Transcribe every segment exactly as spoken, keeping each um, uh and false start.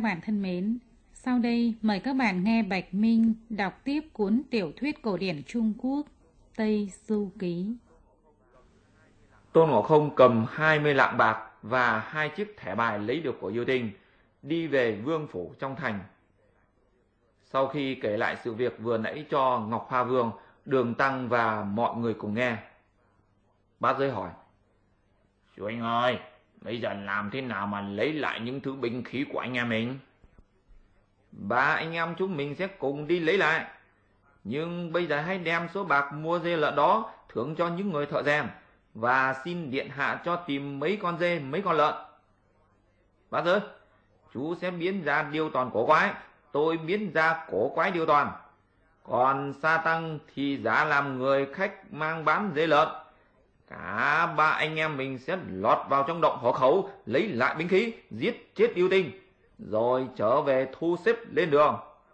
bạn thân mến, sau đây mời các bạn nghe Bạch Minh đọc tiếp cuốn tiểu thuyết cổ điển Trung Quốc Tây Du Ký. Tôn Ngộ Không cầm hai mươi lạng bạc và hai chiếc thẻ bài lấy được của yêu tinh, đi về vương phủ trong thành. Sau khi kể lại sự việc vừa nãy cho Ngọc Hoa Vương, Đường Tăng và mọi người cùng nghe, Bát Giới hỏi: "Chú anh ơi, bây giờ làm thế nào mà lấy lại những thứ binh khí của anh em mình?" "Ba anh em chúng mình sẽ cùng đi lấy lại. Nhưng bây giờ hãy đem số bạc mua dê lợn đó thưởng cho những người thợ rèn, và xin điện hạ cho tìm mấy con dê, mấy con lợn." "Bát Giới, chú sẽ biến ra điêu toàn cổ quái, tôi biến ra cổ quái điêu toàn. Còn Sa Tăng thì giả làm người khách mang bán dê lợn. Cả ba anh em mình sẽ lọt vào trong động hổ khẩu, lấy lại binh khí, giết chết yêu tinh, rồi trở về thu xếp lên đường."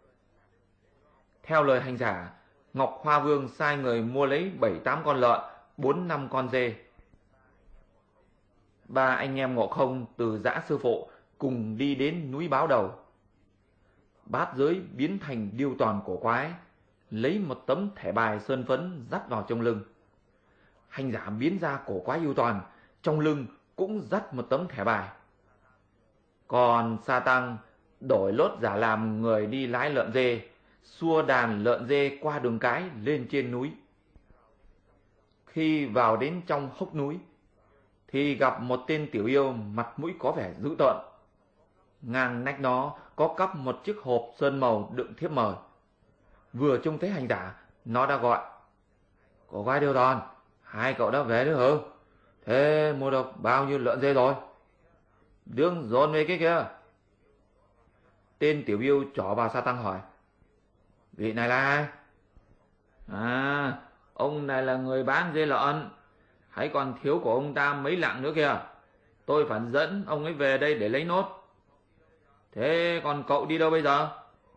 Theo lời hành giả, Ngọc Hoa Vương sai người mua lấy bảy tám con lợn, bốn năm con dê. Ba anh em Ngộ Không từ giã sư phụ cùng đi đến núi Báo Đầu. Bát Giới biến thành điêu toàn cổ quái, lấy một tấm thẻ bài sơn phấn dắt vào trong lưng. Hành giả biến ra cổ quái yêu toàn, trong lưng cũng dắt một tấm thẻ bài. Còn Sa Tăng đổi lốt giả làm người đi lái lợn dê, xua đàn lợn dê qua đường cái lên trên núi. Khi vào đến trong hốc núi thì gặp một tên tiểu yêu mặt mũi có vẻ dữ tợn. Ngang nách nó có cắp một chiếc hộp sơn màu đựng thiếp mời. Vừa trông thấy hành giả, nó đã gọi: "Cổ quái điêu toàn, hai cậu đã về đấy hả? Thế mua được bao nhiêu lợn dê rồi? Đương dồn về cái kia." Tên tiểu yêu trỏ vào Sa Tăng hỏi: "Vị này là ai?" "À, ông này là người bán dê lợn. Hãy còn thiếu của ông ta mấy lạng nữa kìa. Tôi phải dẫn ông ấy về đây để lấy nốt. Thế còn cậu đi đâu bây giờ?"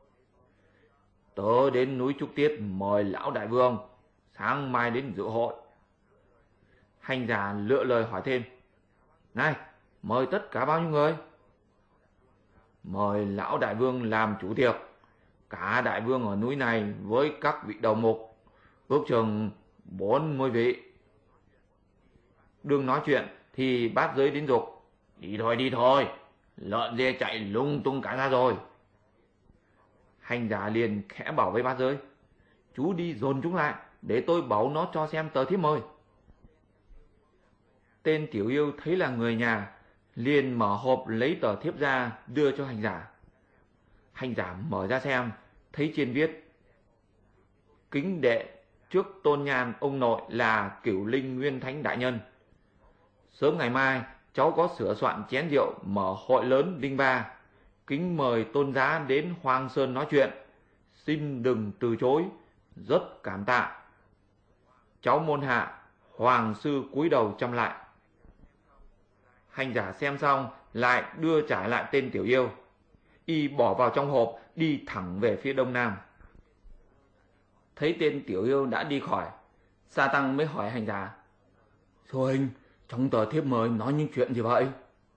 "Tớ đến núi Trúc Tiết mời lão đại vương, sáng mai đến dự hội." Hành giả lựa lời hỏi thêm: "Này, mời tất cả bao nhiêu người?" "Mời lão đại vương làm chủ tiệc, cả đại vương ở núi này với các vị đầu mục, ước chừng bốn mươi vị." Đương nói chuyện thì Bát Giới đến giục: "Đi thôi, đi thôi, lợn dê chạy lung tung cả ra rồi." Hành giả liền khẽ bảo với Bát Giới: "Chú đi dồn chúng lại, để tôi bảo nó cho xem tờ thiếp mời." Tên tiểu yêu thấy là người nhà, liền mở hộp lấy tờ thiếp ra đưa cho hành giả. Hành giả mở ra xem, thấy trên viết: "Kính đệ trước tôn nhan ông nội là Cửu Linh Nguyên Thánh đại nhân. Sớm ngày mai cháu có sửa soạn chén rượu mở hội lớn đinh ba, kính mời tôn giá đến Hoang Sơn nói chuyện, xin đừng từ chối, rất cảm tạ. Cháu môn hạ Hoàng sư cúi đầu chăm lại." Hành giả xem xong lại đưa trả lại tên tiểu yêu. Y bỏ vào trong hộp, đi thẳng về phía đông nam. Thấy tên tiểu yêu đã đi khỏi, Sa Tăng mới hỏi hành giả: "Sư huynh, trong tờ thiếp mời nói những chuyện gì vậy?"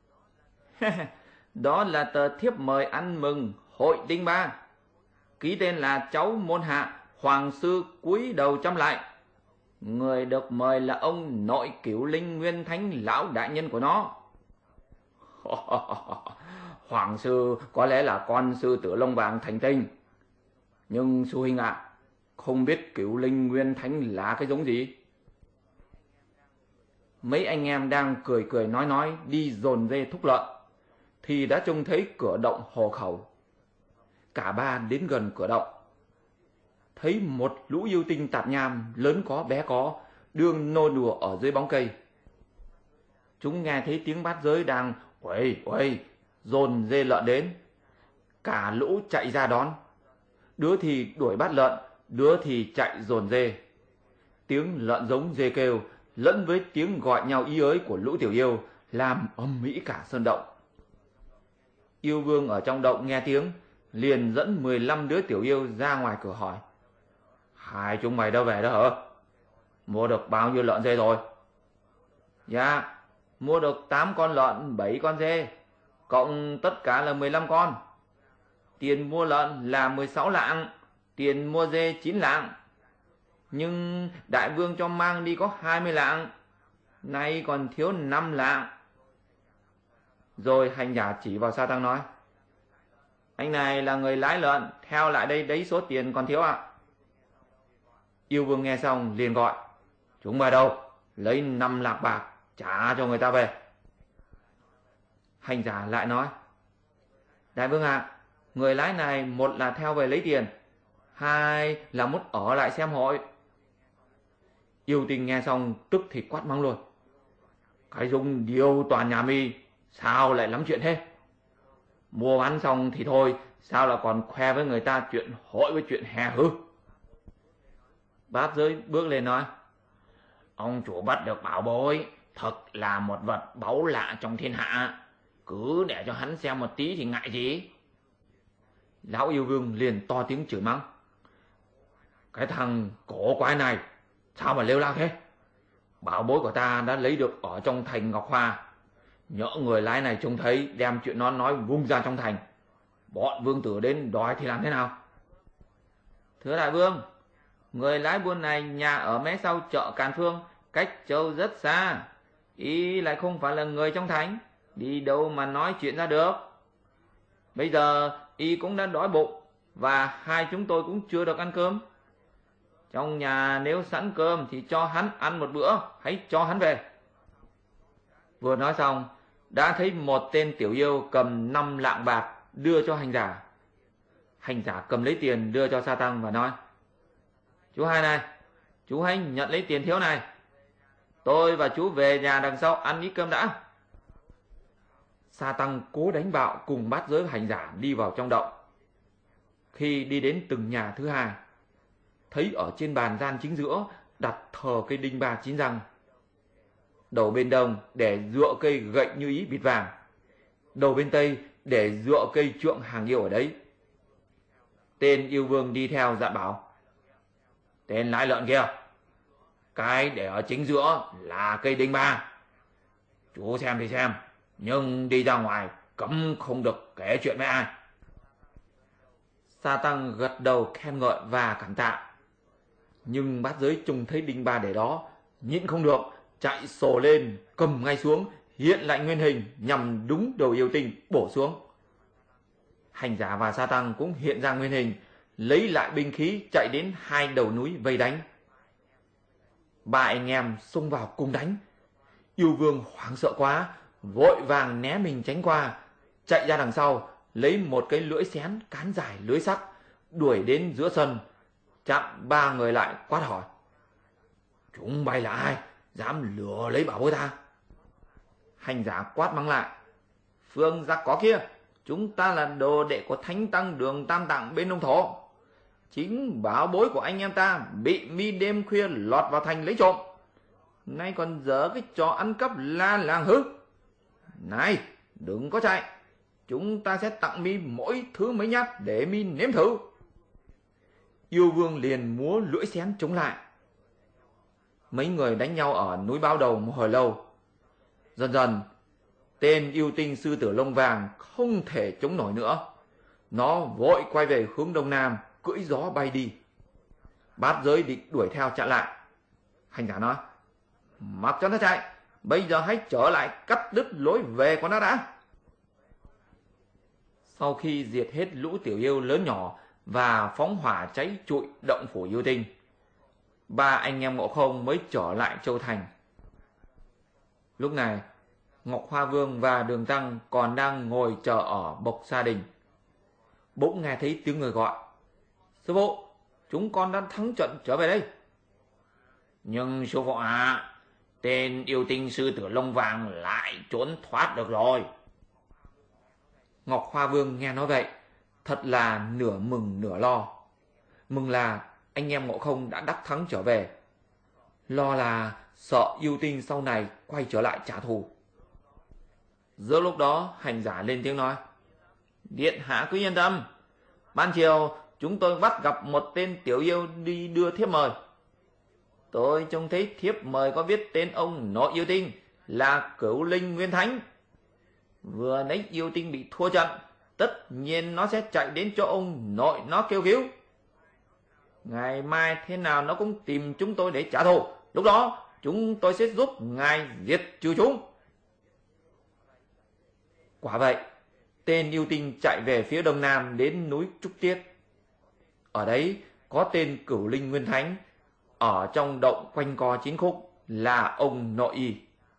"Đó là tờ thiếp mời ăn mừng hội đinh ba. Ký tên là cháu môn hạ Hoàng sư cúi đầu chăm lại. Người được mời là ông nội Cửu Linh Nguyên Thánh lão đại nhân của nó." "Hoàng sư có lẽ là con sư tử lông vàng thành tinh. Nhưng sư huynh ạ, à, không biết Cửu Linh Nguyên Thánh là cái giống gì?" Mấy anh em đang cười cười nói nói đi dồn dê thúc lợn, thì đã trông thấy cửa động hồ khẩu. Cả ba đến gần cửa động, thấy một lũ yêu tinh tạp nham lớn có bé có đương nô đùa ở dưới bóng cây. Chúng nghe thấy tiếng Bát Giới đang uầy uầy dồn dê lợn đến, cả lũ chạy ra đón. Đứa thì đuổi bắt lợn, đứa thì chạy dồn dê. Tiếng lợn giống dê kêu lẫn với tiếng gọi nhau ý ới của lũ tiểu yêu làm ầm ĩ cả sơn động. Yêu vương ở trong động nghe tiếng, liền dẫn mười lăm đứa tiểu yêu ra ngoài cửa hỏi: "Hai chúng mày đâu về đó hả? Mua được bao nhiêu lợn dê rồi?" "Dạ, mua được tám con lợn, bảy con dê, cộng tất cả là mười lăm con. tiền mua lợn là mười sáu lạng, tiền mua dê chín lạng. Nhưng đại vương cho mang đi có hai mươi lạng, nay còn thiếu năm lạng. Rồi hành giả chỉ vào Sa Tăng nói: anh này là người lái lợn, theo lại đây đấy số tiền còn thiếu ạ. Yêu vương nghe xong liền gọi: chúng mày đâu, lấy năm lạng bạc trả cho người ta về. Hành giả lại nói: đại vương ạ, à, người lái này một là theo về lấy tiền, hai là muốn ở lại xem hội. Yêu Tinh nghe xong tức thì quát mắng luôn: cái dung điều toàn nhà mi, sao lại lắm chuyện thế? Mua bán xong thì thôi, sao lại còn khoe với người ta chuyện hội với chuyện hè hư? Bát Giới bước lên nói: ông chủ bắt được bảo bối, thật là một vật báu lạ trong thiên hạ, cứ để cho hắn xem một tí thì ngại gì. Lão Yêu Vương liền to tiếng chửi mắng: cái thằng cổ quái này sao mà lêu lao thế? Bảo bối của ta đã lấy được ở trong thành Ngọc Hoa, nhỡ người lái này trông thấy đem chuyện nó nói vung ra trong thành, bọn vương tử đến đòi thì làm thế nào? Thưa đại vương, người lái buôn này nhà ở mé sau chợ Càn Phương, cách châu rất xa, y lại không phải là người trong thành, đi đâu mà nói chuyện ra được. Bây giờ y cũng đã đói bụng, và hai chúng tôi cũng chưa được ăn cơm. Trong nhà nếu sẵn cơm thì cho hắn ăn một bữa, hãy cho hắn về. Vừa nói xong, đã thấy một tên tiểu yêu cầm năm lạng bạc đưa cho hành giả. Hành giả cầm lấy tiền đưa cho Sa Tăng và nói: chú hai này, chú hãy nhận lấy tiền thiếu này, tôi và chú về nhà đằng sau ăn ít cơm đã. Sa Tăng cố đánh bạo cùng Bát Giới hành giả đi vào trong động. Khi đi đến từng nhà thứ hai, thấy ở trên bàn gian chính giữa đặt thờ cây đinh ba chín răng. Đầu bên đông để dựa cây gậy như ý bịt vàng, đầu bên tây để dựa cây trượng hàng yêu ở đấy. Tên yêu vương đi theo dặn bảo: tên lái lợn kia, cái để ở chính giữa là cây đinh ba, chú xem thì xem, nhưng đi ra ngoài cấm không được kể chuyện với ai. Sa Tăng gật đầu khen ngợi và cảm tạ. Nhưng Bát Giới trông thấy đinh ba để đó, nhịn không được, chạy sổ lên, cầm ngay xuống, hiện lại nguyên hình nhằm đúng đầu yêu tinh bổ xuống. Hành giả và Sa Tăng cũng hiện ra nguyên hình, lấy lại binh khí chạy đến hai đầu núi vây đánh. Ba anh em xông vào cùng đánh. Yêu vương hoảng sợ quá, vội vàng né mình tránh qua, chạy ra đằng sau, lấy một cái lưỡi xén cán dài lưới sắt, đuổi đến giữa sân, chặn ba người lại quát hỏi: chúng bay là ai, dám lừa lấy bảo bối ta? Hành giả quát mắng lại: phương giặc có kia, chúng ta là đồ đệ của Thánh Tăng Đường Tam Tạng bên Đông Thổ. Chính bảo bối của anh em ta bị mi đêm khuya lọt vào thành lấy trộm, nay còn dở cái trò ăn cắp la làng hứ. Này, đừng có chạy, chúng ta sẽ tặng mi mỗi thứ mấy nhát để mi nếm thử. Yêu vương liền múa lưỡi xén chống lại. Mấy người đánh nhau ở núi Bao Đầu một hồi lâu. Dần dần, tên yêu tinh sư tử lông vàng không thể chống nổi nữa. Nó vội quay về hướng đông nam, cưỡi gió bay đi. Bát Giới định đuổi theo chặn lại. Hành giả nói: mặc cho nó chạy, bây giờ hãy trở lại cắt đứt lối về của nó đã. Sau khi diệt hết lũ tiểu yêu lớn nhỏ và phóng hỏa cháy trụi động phủ yêu tinh, ba anh em Ngộ Không mới trở lại Châu Thành. Lúc này, Ngọc Hoa Vương và Đường Tăng còn đang ngồi chờ ở Bộc Sa Đình. Bỗng nghe thấy tiếng người gọi: sư phụ, chúng con đã thắng trận trở về đây. Nhưng sư phụ ạ, à, tên yêu tinh sư tử lông vàng lại trốn thoát được rồi. Ngọc Hoa Vương nghe nói vậy, thật là nửa mừng nửa lo. Mừng là anh em Ngộ Không đã đắc thắng trở về, lo là sợ yêu tinh sau này quay trở lại trả thù. Giữa lúc đó, hành giả lên tiếng nói: điện hạ cứ yên tâm, ban chiều chúng tôi bắt gặp một tên tiểu yêu đi đưa thiếp mời. Tôi trông thấy thiếp mời có viết tên ông nội yêu tinh là Cửu Linh Nguyên Thánh. Vừa nãy yêu tinh bị thua trận, tất nhiên nó sẽ chạy đến chỗ ông nội nó kêu cứu. Ngày mai thế nào nó cũng tìm chúng tôi để trả thù. Lúc đó chúng tôi sẽ giúp ngài diệt trừ chúng. Quả vậy, tên yêu tinh chạy về phía đông nam đến núi Trúc Tiết. Ở đấy có tên Cửu Linh Nguyên Thánh, ở trong động quanh co chín khúc là ông nội y.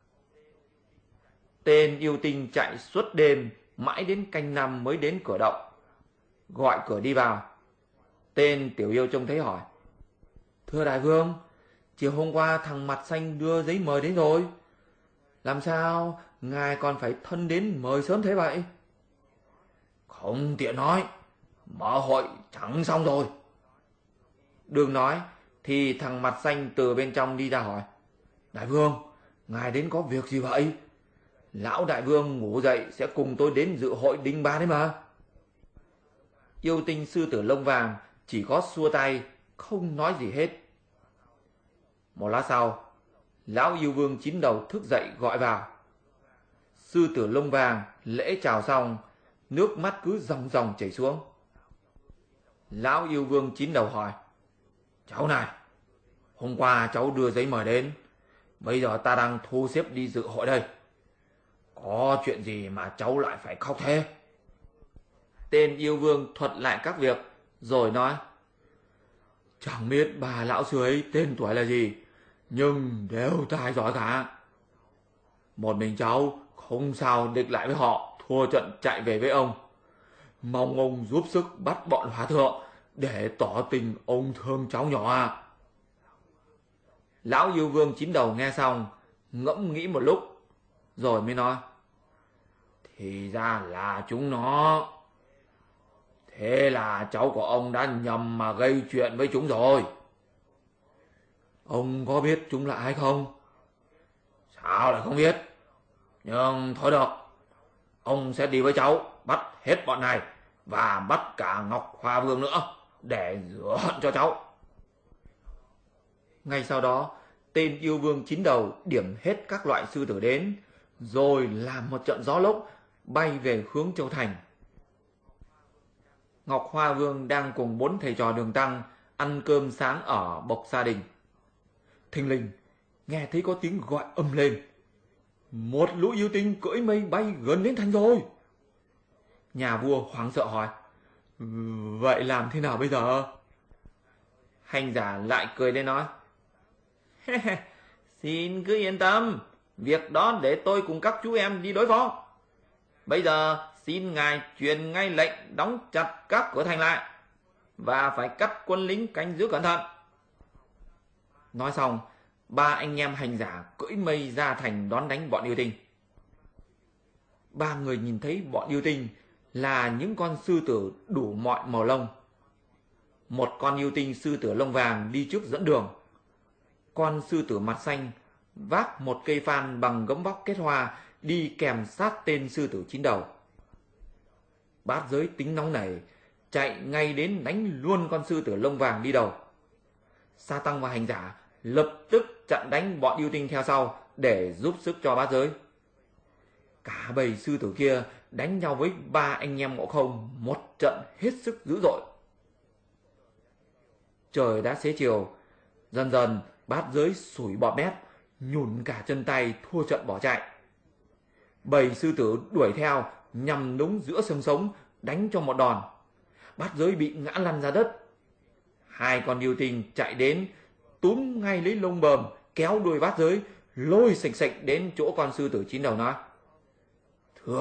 Tên yêu tinh chạy suốt đêm mãi đến canh năm mới đến cửa động, gọi cửa đi vào. Tên tiểu yêu trông thấy hỏi: Thưa đại vương, chiều hôm qua thằng mặt xanh đưa giấy mời đến rồi. Làm sao ngài còn phải thân đến mời sớm thế vậy? Không tiện nói, mở hội chẳng xong rồi. Đừng nói thì thằng mặt xanh từ bên trong đi ra hỏi: Đại vương, ngài đến có việc gì vậy? Lão đại vương ngủ dậy sẽ cùng tôi đến dự hội đinh ba đấy mà. Yêu tinh sư tử lông vàng chỉ có xua tay, không nói gì hết. Một lát sau, lão yêu vương chín đầu thức dậy gọi vào. Sư tử lông vàng lễ chào xong, nước mắt cứ ròng ròng chảy xuống. Lão yêu vương chín đầu hỏi: Cháu này, hôm qua cháu đưa giấy mời đến, bây giờ ta đang thu xếp đi dự hội đây. Có chuyện gì mà cháu lại phải khóc thế? Tên yêu vương thuật lại các việc, rồi nói: Chẳng biết bà lão sư ấy tên tuổi là gì, nhưng đều tài giỏi cả. Một mình cháu không sao địch lại với họ, thua trận chạy về với ông. Mong ông giúp sức bắt bọn hòa thượng để tỏ tình ông thương cháu nhỏ à. Lão yêu vương chín đầu nghe xong, ngẫm nghĩ một lúc, rồi mới nói: Thì ra là chúng nó. Thế là cháu của ông đã nhầm mà gây chuyện với chúng rồi. Ông có biết chúng là ai không? Sao lại không biết? Nhưng thôi được, ông sẽ đi với cháu, bắt hết bọn này và bắt cả Ngọc Hoa Vương nữa để rửa hận cho cháu. Ngay sau đó, tên yêu vương chín đầu điểm hết các loại sư tử đến, rồi làm một trận gió lốc bay về hướng Châu Thành. Ngọc Hoa Vương đang cùng bốn thầy trò Đường Tăng ăn cơm sáng ở bộc gia đình. Thình lình nghe thấy có tiếng gọi ầm lên: Một lũ yêu tinh cưỡi mây bay gần đến thành rồi. Nhà vua hoảng sợ hỏi: Vậy làm thế nào bây giờ? Hành giả lại cười lên nói: Xin cứ yên tâm, việc đó để tôi cùng các chú em đi đối phó. Bây giờ xin ngài truyền ngay lệnh đóng chặt các cửa thành lại và phải cắt quân lính canh giữ cẩn thận. Nói xong, ba anh em hành giả cưỡi mây ra thành đón đánh bọn yêu tinh. Ba người nhìn thấy bọn yêu tinh là những con sư tử đủ mọi màu lông. Một con yêu tinh sư tử lông vàng đi trước dẫn đường. Con sư tử mặt xanh vác một cây phan bằng gấm vóc kết hoa đi kèm sát tên sư tử chín đầu. Bát giới tính nóng nảy, chạy ngay đến đánh luôn con sư tử lông vàng đi đầu. Sa Tăng và hành giả lập tức chặn đánh bọn yêu tinh theo sau để giúp sức cho bát giới. Cả bầy sư tử kia đánh nhau với ba anh em Ngộ Không một trận hết sức dữ dội. Trời đã xế chiều, dần dần bát giới sủi bọt mép, nhùn cả chân tay, thua trận bỏ chạy. Bầy sư tử đuổi theo nhằm núng giữa xương sống, đánh cho một đòn. Bát giới bị ngã lăn ra đất. Hai con yêu tinh chạy đến, túm ngay lấy lông bờm, kéo đuôi bát giới, lôi sạch sạch đến chỗ con sư tử chín đầu nói: